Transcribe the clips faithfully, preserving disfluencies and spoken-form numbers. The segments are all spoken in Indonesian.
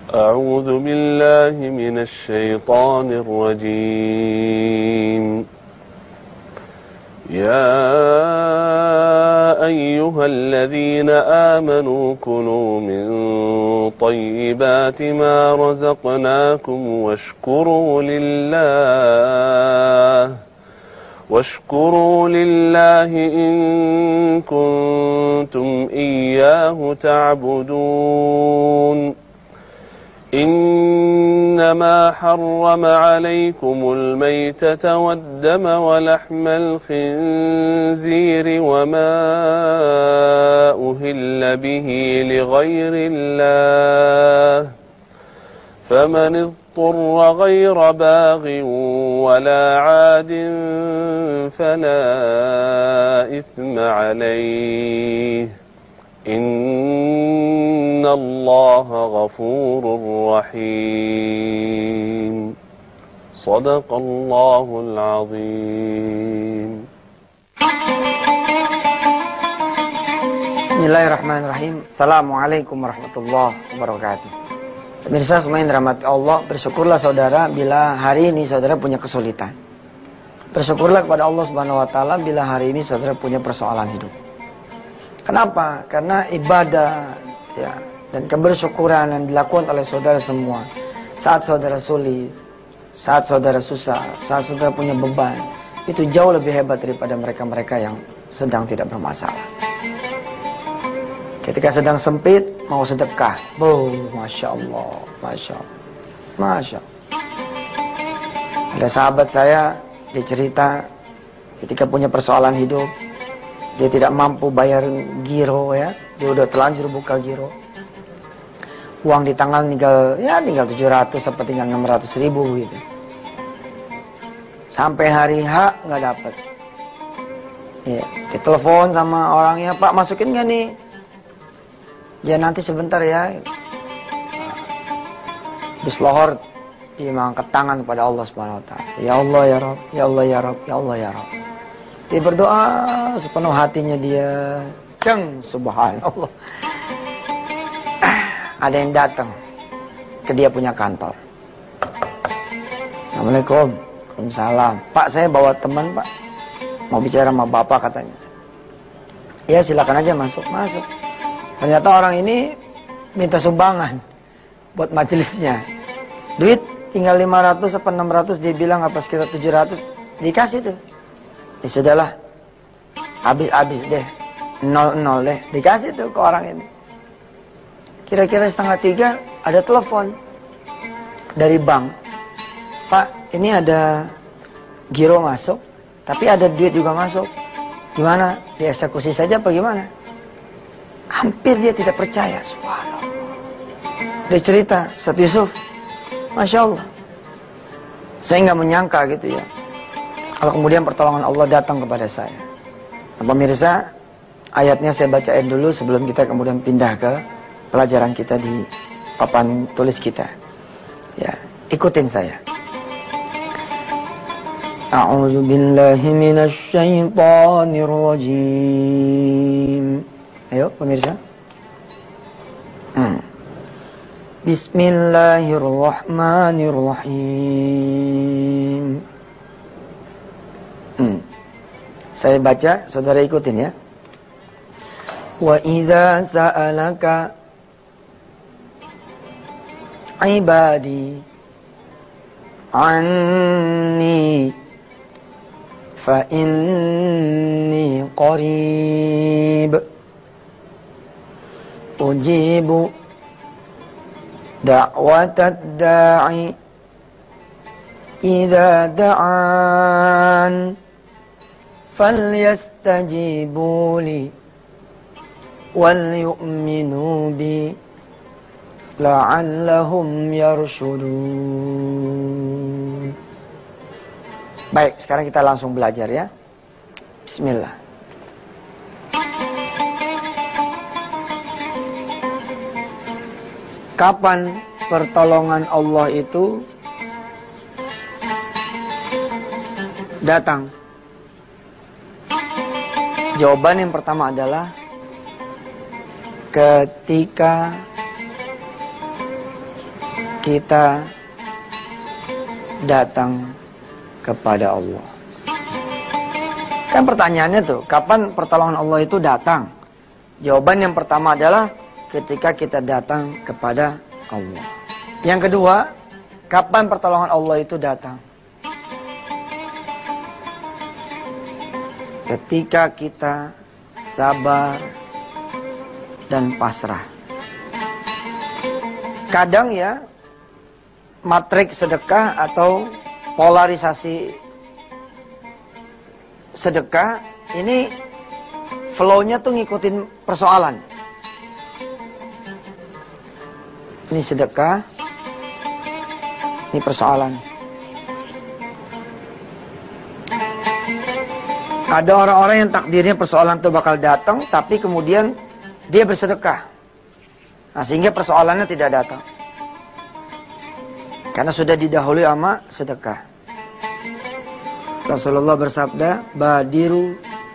أعوذ بالله من الشيطان الرجيم يا أيها الذين آمنوا كلوا من طيبات ما رزقناكم واشكروا لله واشكروا لله إن كنتم إياه تعبدون إنما حرم عليكم الميتة والدم ولحم الخنزير وما أهل به لغير الله فمن اضطر غير باغ ولا عاد فلا إثم عليه إن الله غفور رحيم صدق الله العظيم. Bismillahirrahmanirrahim. Assalamualaikum warahmatullahi wabarakatuh. Pemirsa semua yang dirahmati Allah, bersyukurlah saudara bila hari ini saudara punya kesulitan. Bersyukurlah kepada Allah Subhanahu wa taala bila hari ini saudara punya persoalan hidup. Kenapa? Karena ibadah ya, dan kebersyukuran yang dilakukan oleh saudara semua saat saudara sulit, saat saudara susah, saat saudara punya beban, itu jauh lebih hebat daripada mereka-mereka yang sedang tidak bermasalah. Ketika sedang sempit, mau sedekah. Oh, Masya Allah, Masya Allah, Masya Allah. Ada sahabat saya, dia cerita ketika punya persoalan hidup, dia tidak mampu bayar giro ya, dia udah telanjur buka giro. Uang di tangan tinggal, ya tinggal tujuh ratus sampai tinggal enam ratus ribu gitu. Sampai hari H nggak dapat. Ya, ditelepon sama orangnya, Pak masukin nggak nih? Ya nanti sebentar ya. Habis lohor, dia mengangkat tangan kepada Allah Subhanahu Wa Taala. Ya Allah ya Rabb, ya Allah ya Rabb, ya Allah ya Rabb. Dia berdoa sepenuh hatinya dia. Ceng, subhanallah. Ada yang datang ke dia punya kantor. Assalamualaikum. Waalaikumsalam. Pak saya bawa teman pak. Mau bicara sama bapak katanya. Ya silakan aja masuk. Masuk. Ternyata orang ini minta sumbangan buat majelisnya. Duit tinggal lima ratus atau enam ratus, dia bilang apa sekitar tujuh ratus. Dikasih tuh. Ya sudahlah, habis-habis deh, nol-nol deh, dikasih tuh ke orang ini. Kira-kira setengah tiga, ada telepon dari bank. Pak, ini ada giro masuk, tapi ada duit juga masuk. Gimana? Dieksekusi saja apa gimana? Hampir dia tidak percaya, subhanallah. Dia cerita, Ustaz Yusuf, Masya Allah. Saya nggak menyangka gitu ya. Kalau kemudian pertolongan Allah datang kepada saya. Nah, pemirsa, ayatnya saya bacain dulu sebelum kita kemudian pindah ke pelajaran kita di papan tulis kita. Ya, ikutin saya. A'udzu billahi minasy syaithanir rajim. Ayo pemirsa. Hmm. Bismillahirrahmanirrahim. Hmm. Saya baca, saudara ikutin ya. Wa idza sa'alaka ibadi anni fa inni qarib ujibu da'watad da'i idza da'an فَلْيَسْتَجِيبُوا لِي وَلْيُؤْمِنُوا بِي لَعَلَّهُمْ يَرْشُدُونَ. Baik, sekarang kita langsung belajar ya. Bismillah. Kapan pertolongan Allah itu datang? Jawaban yang pertama adalah ketika kita datang kepada Allah. Kan pertanyaannya tuh, kapan pertolongan Allah itu datang? Jawaban yang pertama adalah ketika kita datang kepada Allah. Yang kedua, kapan pertolongan Allah itu datang? Ketika kita sabar dan pasrah. Kadang ya, matrik sedekah atau polarisasi sedekah ini flow-nya tuh ngikutin persoalan. Ini sedekah, ini persoalan. Ada orang-orang yang takdirnya persoalan itu bakal datang, tapi kemudian dia bersedekah. Nah, sehingga persoalannya tidak datang. Karena sudah didahului sama sedekah. Rasulullah bersabda, badiru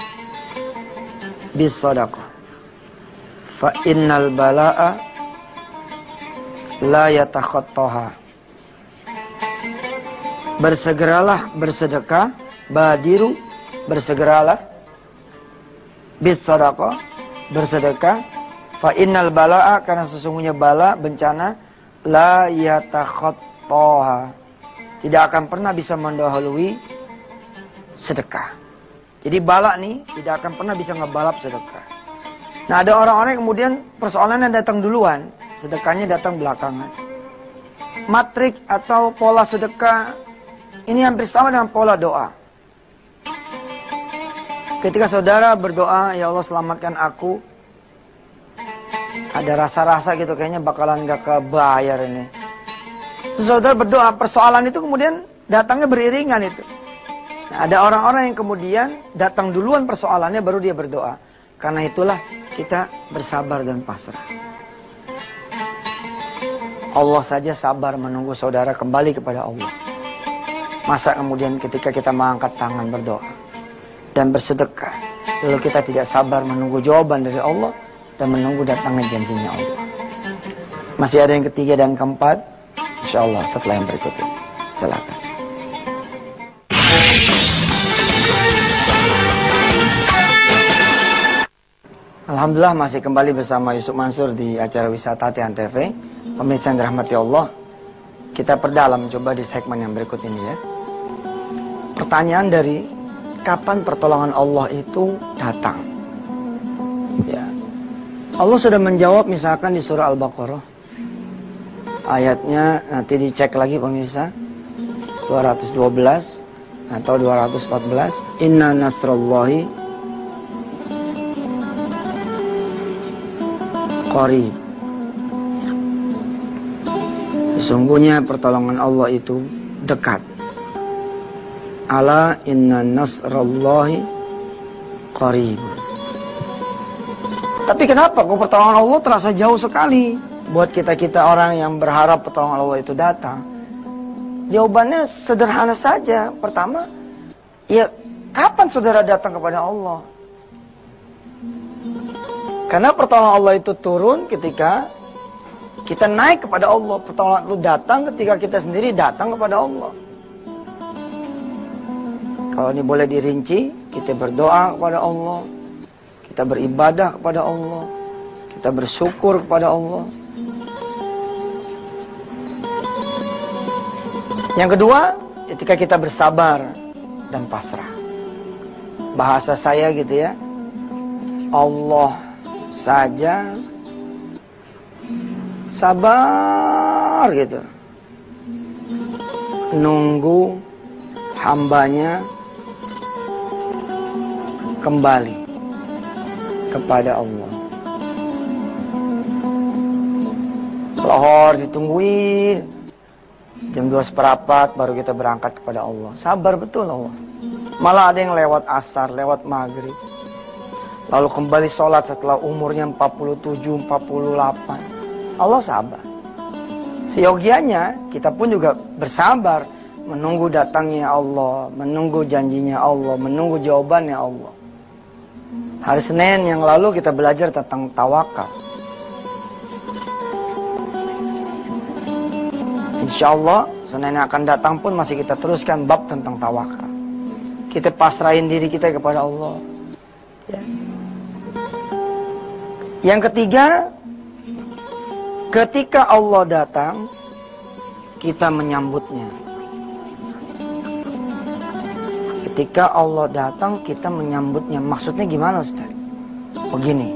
bis sadaqah. Fa innal bala'a la yatakhattaha. Bersegeralah bersedekah, badiru, bersegeralah bis sadaqah, bersedekah. Fa innal bala'a, karena sesungguhnya bala, bencana, la yatakhattaha, tidak akan pernah bisa mendahului sedekah. Jadi bala nih tidak akan pernah bisa ngebalap sedekah. Nah, ada orang-orang yang kemudian persoalannya datang duluan, sedekahnya datang belakangan. Matrik atau pola sedekah ini hampir sama dengan pola doa. Ketika saudara berdoa, ya Allah selamatkan aku, ada rasa-rasa gitu kayaknya bakalan gak kebayar ini. Terus saudara berdoa, persoalan itu kemudian datangnya beriringan itu. Nah, ada orang-orang yang kemudian datang duluan persoalannya baru dia berdoa. Karena itulah kita bersabar dan pasrah. Allah saja sabar menunggu saudara kembali kepada Allah. Masa kemudian ketika kita mengangkat tangan berdoa dan bersedekah, lalu kita tidak sabar menunggu jawaban dari Allah dan menunggu datangnya janjinya Allah. Masih ada yang ketiga dan keempat, insya Allah setelah yang berikut ini. Silakan. Alhamdulillah masih kembali bersama Yusuf Mansur di acara Wisata Tian T V. Pemirsa yang dirahmati Allah, kita perdalam coba di segmen yang berikut ini ya. Pertanyaan dari kapan pertolongan Allah itu datang? Ya. Allah sudah menjawab misalkan di surah Al-Baqarah. Ayatnya nanti dicek lagi pemirsa. dua ratus dua belas atau dua ratus empat belas. Inna nasrallahi qarib. Sesungguhnya pertolongan Allah itu dekat. Ala inna nasrallahi qarib. Tapi kenapa kok pertolongan Allah terasa jauh sekali buat kita-kita orang yang berharap pertolongan Allah itu datang? Jawabannya sederhana saja. Pertama, ya kapan saudara datang kepada Allah? Karena pertolongan Allah itu turun ketika kita naik kepada Allah. Pertolongan itu datang ketika kita sendiri datang kepada Allah. Kalau ini boleh dirinci, kita berdoa kepada Allah, kita beribadah kepada Allah, kita bersyukur kepada Allah. Yang kedua, ketika kita bersabar dan pasrah. Bahasa saya gitu ya, Allah saja sabar gitu, nunggu hambanya kembali kepada Allah. Lohor ditungguin jam dua seperempat baru kita berangkat kepada Allah. Sabar betul Allah. Malah ada yang lewat asar, lewat maghrib, lalu kembali sholat setelah umurnya empat puluh tujuh, empat puluh delapan. Allah sabar. Seyogianya kita pun juga bersabar menunggu datangnya Allah, menunggu janjinya Allah, menunggu jawabannya Allah. Hari Senin yang lalu kita belajar tentang tawakal. Insya Allah Senin yang akan datang pun masih kita teruskan bab tentang tawakal. Kita pasrahin diri kita kepada Allah. Ya. Yang ketiga, ketika Allah datang, kita menyambutnya. Ketika Allah datang, kita menyambutnya. Maksudnya gimana, Ustaz? Begini.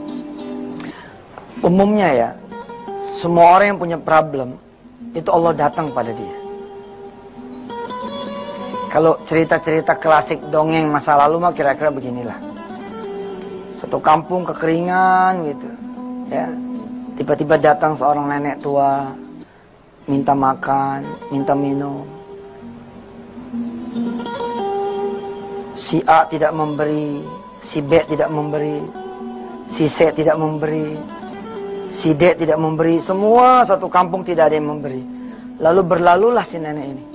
Umumnya ya, semua orang yang punya problem, itu Allah datang pada dia. Kalau cerita-cerita klasik dongeng masa lalu mah kira-kira beginilah. Satu kampung kekeringan gitu, ya. Tiba-tiba datang seorang nenek tua, minta makan, minta minum. Si A tidak memberi, si B tidak memberi, si C tidak memberi, si D tidak memberi. Semua satu kampung tidak ada yang memberi. Lalu berlalulah si nenek ini.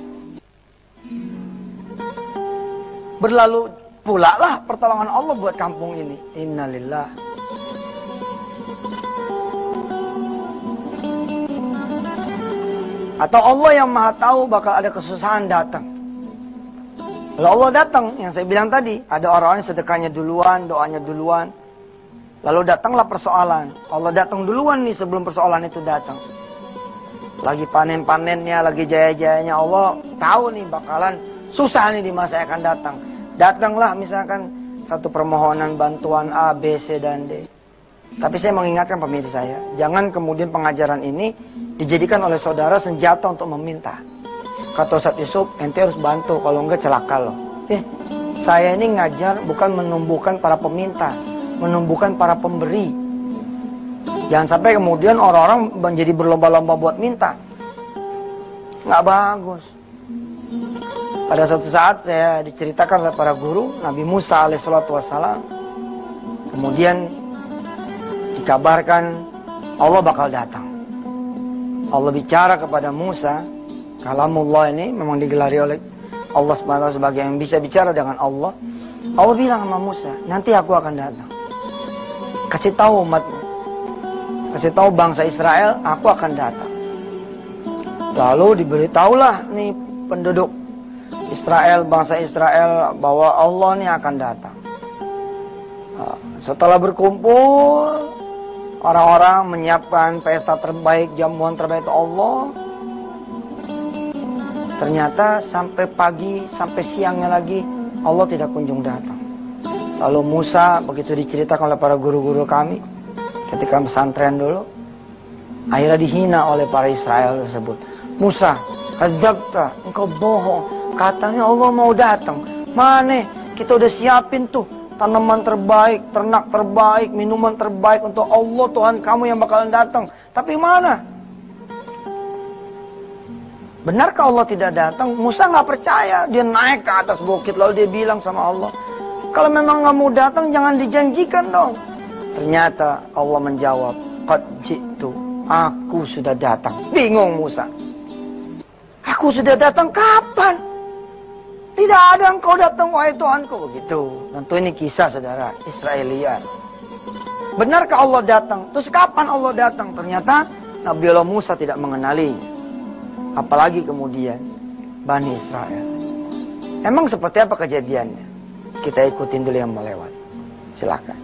Berlalu pula lah pertolongan Allah buat kampung ini. Innalillah. Atau Allah yang maha tahu bakal ada kesusahan datang. Kalau Allah datang, yang saya bilang tadi, ada orang-orang yang sedekahnya duluan, doanya duluan. Lalu datanglah persoalan. Allah datang duluan nih sebelum persoalan itu datang. Lagi panen-panennya, lagi jaya-jayanya, Allah tahu nih bakalan susah nih di masa yang akan datang. Datanglah misalkan satu permohonan bantuan A, B, C, dan D. Tapi saya mengingatkan pemirsa saya, jangan kemudian pengajaran ini dijadikan oleh saudara senjata untuk meminta. Kata Ustaz Yusuf, ente harus bantu, kalau enggak celaka loh. Eh, saya ini ngajar bukan menumbuhkan para peminta, menumbuhkan para pemberi. Jangan sampai kemudian orang-orang menjadi berlomba-lomba buat minta. Nggak bagus. Pada suatu saat saya diceritakan oleh para guru, Nabi Musa alaihissalatu wassalam, kemudian dikabarkan Allah bakal datang. Allah bicara kepada Musa, kalamullah ini memang digelari oleh Allah subhanahu wa taala sebagai yang bisa bicara dengan Allah. Allah bilang sama Musa, nanti aku akan datang. Kasih tahu umatmu, kasih tahu bangsa Israel, aku akan datang. Lalu diberitahulah nih penduduk Israel, bangsa Israel, bahwa Allah nih akan datang. Setelah berkumpul, orang-orang menyiapkan pesta terbaik, jamuan terbaik itu Allah. Ternyata sampai pagi, sampai siangnya lagi, Allah tidak kunjung datang. Lalu Musa, begitu diceritakan oleh para guru-guru kami, ketika pesantren dulu, akhirnya dihina oleh para Israel tersebut. Musa, kadzabta, engkau bohong. Katanya Allah mau datang. Mana? Kita udah siapin tuh tanaman terbaik, ternak terbaik, minuman terbaik untuk Allah Tuhan kamu yang bakalan datang. Tapi mana? Benarkah Allah tidak datang? Musa nggak percaya. Dia naik ke atas bukit lalu dia bilang sama Allah, kalau memang nggak mau datang jangan dijanjikan dong. Ternyata Allah menjawab, qad ji'tu, aku sudah datang. Bingung Musa. Aku sudah datang kapan? Tidak ada engkau datang, wahai Tuhanku. Begitu. Tentu ini kisah saudara, Israelian. Benarkah Allah datang? Terus kapan Allah datang? Ternyata Nabi Allah Musa tidak mengenalinya. Apalagi kemudian Bani Israel. Emang seperti apa kejadiannya? Kita ikutin dulu yang mau lewat. Silakan.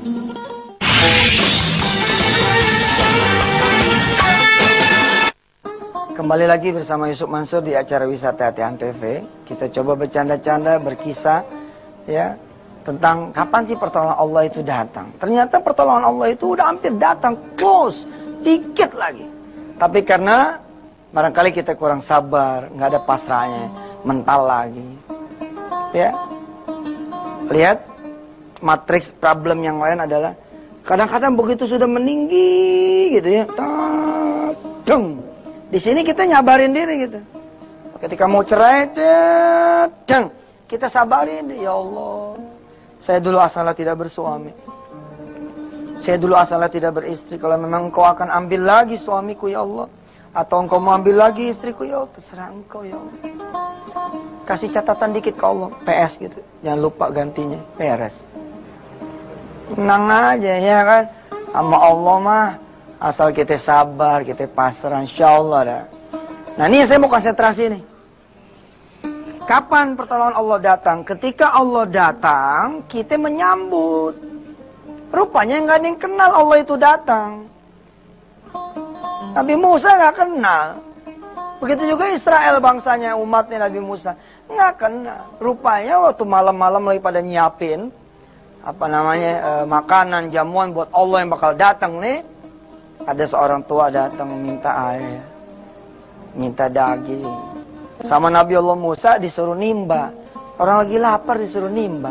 Kembali lagi bersama Yusuf Mansur di acara Wisata Hati T V. Kita coba bercanda-canda, berkisah ya tentang kapan sih pertolongan Allah itu datang. Ternyata pertolongan Allah itu udah hampir datang, close, dikit lagi. Tapi karena barangkali kita kurang sabar, nggak ada pasrahnya, mental lagi. Ya, lihat matriks problem yang lain adalah kadang-kadang begitu sudah meninggi gitu ya, tadeng. Di sini kita nyabarin diri gitu. Ketika mau cerai, dan kita sabarin, ya Allah, saya dulu asalnya tidak bersuami. Saya dulu asalnya tidak beristri. Kalau memang engkau akan ambil lagi suamiku ya Allah, atau engkau mau ambil lagi istriku ya Allah, terserah engkau ya Allah. Kasih catatan dikit ke Allah, P S gitu. Jangan lupa gantinya, beres. Tenang aja ya kan. Sama Allah mah asal kita sabar, kita pasrah, insya Allah dah. Nah ini yang saya mau konsentrasi nih. Kapan pertolongan Allah datang? Ketika Allah datang, kita menyambut. Rupanya nggak ada yang kenal Allah itu datang. Nabi Musa nggak kenal. Begitu juga Israel bangsanya, umatnya Nabi Musa. Nggak kenal. Rupanya waktu malam-malam lagi pada nyiapin apa namanya e, makanan, jamuan buat Allah yang bakal datang nih. Ada seorang tua datang minta air, minta daging. Sama Nabi Allah Musa disuruh nimba. Orang lagi lapar disuruh nimba.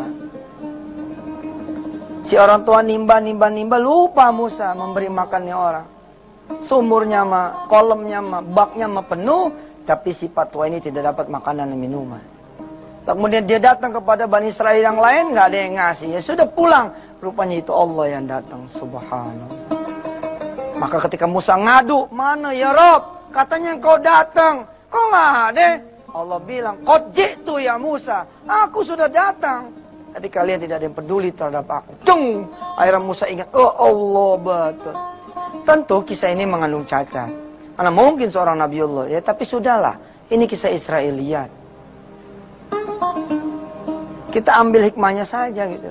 Si orang tua nimba, nimba, nimba, lupa Musa memberi makannya orang. Sumurnya mah, kolamnya mah, baknya mah penuh, tapi si tua ini tidak dapat makanan dan minuman. Kemudian dia datang kepada Bani Israel yang lain, nggak ada yang ngasih. Ya sudah pulang. Rupanya itu Allah yang datang. Subhanallah. Maka ketika Musa ngadu, mana ya Rob? Katanya engkau datang. Kok nggak ada? Allah bilang, qad ji'tu ya Musa. Aku sudah datang. Tapi kalian tidak ada yang peduli terhadap aku. Tung! Akhirnya Musa ingat, oh Allah betul. Tentu kisah ini mengandung cacat. Karena mungkin seorang Nabi Allah. Ya, tapi sudahlah. Ini kisah Israiliyat. Kita ambil hikmahnya saja gitu.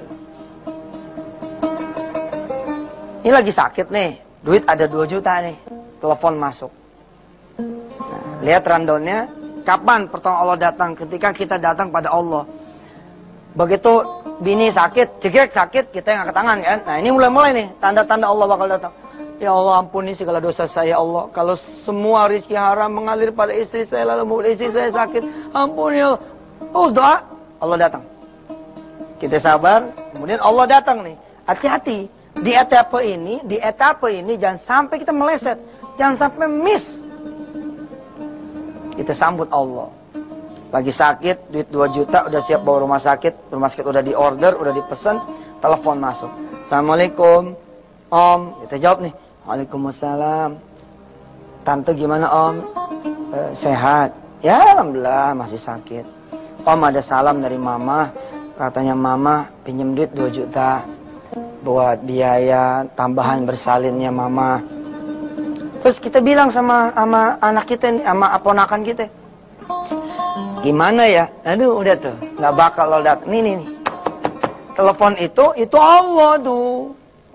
Ini lagi sakit nih. Duit ada dua juta nih. Telepon masuk. Nah, lihat rundownnya. Kapan pertolongan Allah datang? Ketika kita datang pada Allah. Begitu bini sakit, cekrek sakit, kita yang angkat tangan kan. Nah ini mulai-mulai nih. Tanda-tanda Allah bakal datang. Ya Allah ampuni segala dosa saya Allah. Kalau semua rezeki haram mengalir pada istri saya. Lalu membuat istri saya sakit. Ampuni ya Allah. Oh doa. Allah datang. Kita sabar. Kemudian Allah datang nih. Hati-hati. Di etapa ini, di etapa ini jangan sampai kita meleset. Jangan sampai miss. Kita sambut Allah. Lagi sakit, duit dua juta, udah siap bawa rumah sakit. Rumah sakit udah di order, udah dipesan. Telepon masuk. Assalamualaikum. Om. Kita jawab nih. Waalaikumsalam. Tante gimana Om? E, sehat. Ya Alhamdulillah masih sakit. Om ada salam dari Mama. Katanya Mama pinjam duit dua juta. Buat biaya tambahan bersalinnya Mama. Terus kita bilang sama sama anak kita nih, sama ponakan kita. Gimana ya? Aduh udah tuh. Gak bakal lo datang. Nih nih nih. Telepon itu, itu Allah tuh.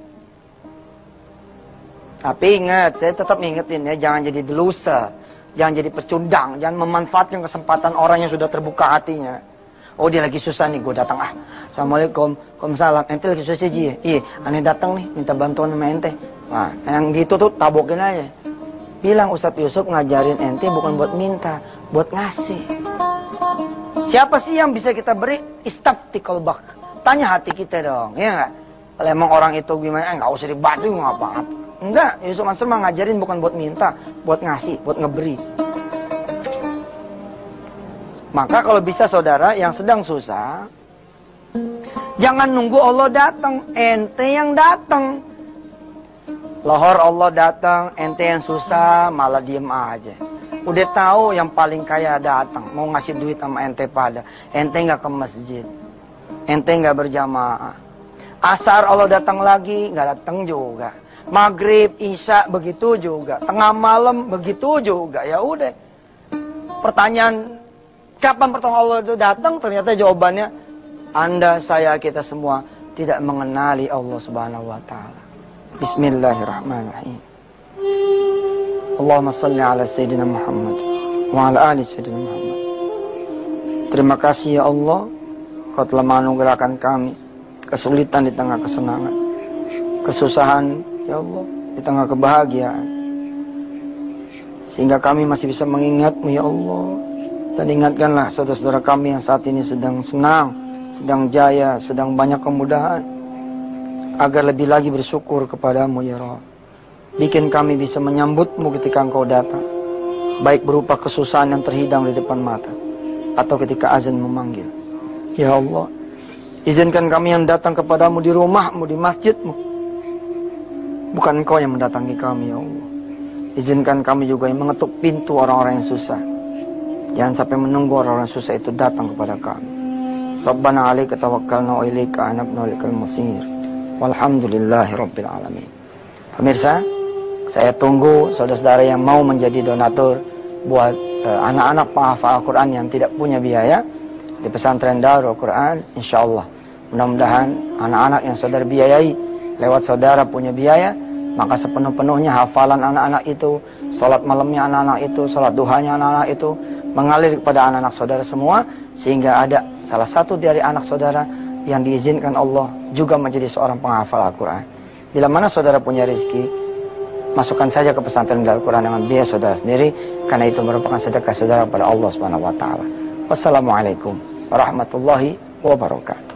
Tapi ingat, saya tetap ngingetin ya. Jangan jadi delusa. Jangan jadi pecundang. Jangan memanfaatkan kesempatan orang yang sudah terbuka hatinya. Oh dia lagi susah nih, gue datang ah. Assalamualaikum, Waalaikumsalam. Ente lagi susah Ji ya? Iya, aneh datang nih, minta bantuan sama ente. Nah, yang gitu tuh tabokin aja. Bilang Ustadz Yusuf ngajarin ente bukan buat minta, buat ngasih. Siapa sih yang bisa kita beri? Istafti qalbak. Tanya hati kita dong, ya nggak? Kalau emang orang itu gimana, eh, nggak usah dibantu nggak apa-apa. Enggak, Yusuf Mansur mah ngajarin bukan buat minta, buat ngasih, buat ngeberi. Maka kalau bisa saudara yang sedang susah, jangan nunggu Allah datang, ente yang datang. Lohor Allah datang, ente yang susah malah diem aja. Udah tahu yang paling kaya datang, mau ngasih duit sama ente pada, ente nggak ke masjid, ente nggak berjamaah. Asar Allah datang lagi, nggak datang juga. Maghrib, Isya begitu juga, tengah malam begitu juga. Ya udah. Pertanyaan kapan pertolongan Allah itu datang? Ternyata jawabannya Anda, saya, kita semua tidak mengenali Allah Subhanahu wa taala. Bismillahirrahmanirrahim. Allahumma salli ala Sayyidina Muhammad wa ala ali Sayyidina Muhammad. Terima kasih ya Allah, Kau telah menganugerahkan kami kesulitan di tengah kesenangan, kesusahan ya Allah di tengah kebahagiaan, sehingga kami masih bisa mengingat-Mu ya Allah. Dan ingatkanlah saudara-saudara kami yang saat ini sedang senang, sedang jaya, sedang banyak kemudahan, agar lebih lagi bersyukur kepadamu ya Rabb. Bikin kami bisa menyambutmu ketika Engkau datang, baik berupa kesusahan yang terhidang di depan mata, atau ketika azan memanggil. Ya Allah, izinkan kami yang datang kepadamu di rumahmu, di masjidmu. Bukan Engkau yang mendatangi kami ya Allah. Izinkan kami juga yang mengetuk pintu orang-orang yang susah. Jangan sampai menunggu orang-orang susah itu datang kepada kami. Rabbana alaika tawakkalna wa ilaika anabna wa ilaikal masir. Walhamdulillahi rabbil alamin. Pemirsa, saya tunggu saudara-saudara yang mau menjadi donatur buat anak-anak penghafal Al-Quran yang tidak punya biaya di pesantren Darul Quran, insya Allah mudah-mudahan anak-anak yang saudara biayai lewat saudara punya biaya, maka sepenuh-penuhnya hafalan anak-anak itu, sholat malamnya anak-anak itu, sholat duhanya anak-anak itu mengalir kepada anak-anak saudara semua, sehingga ada salah satu dari anak saudara yang diizinkan Allah juga menjadi seorang penghafal Al-Quran. Bila mana saudara punya rezeki, masukkan saja ke pesantren Darul Quran dengan biaya saudara sendiri, karena itu merupakan sedekah saudara kepada Allah Subhanahu wa taala. Wassalamualaikum warahmatullahi wabarakatuh.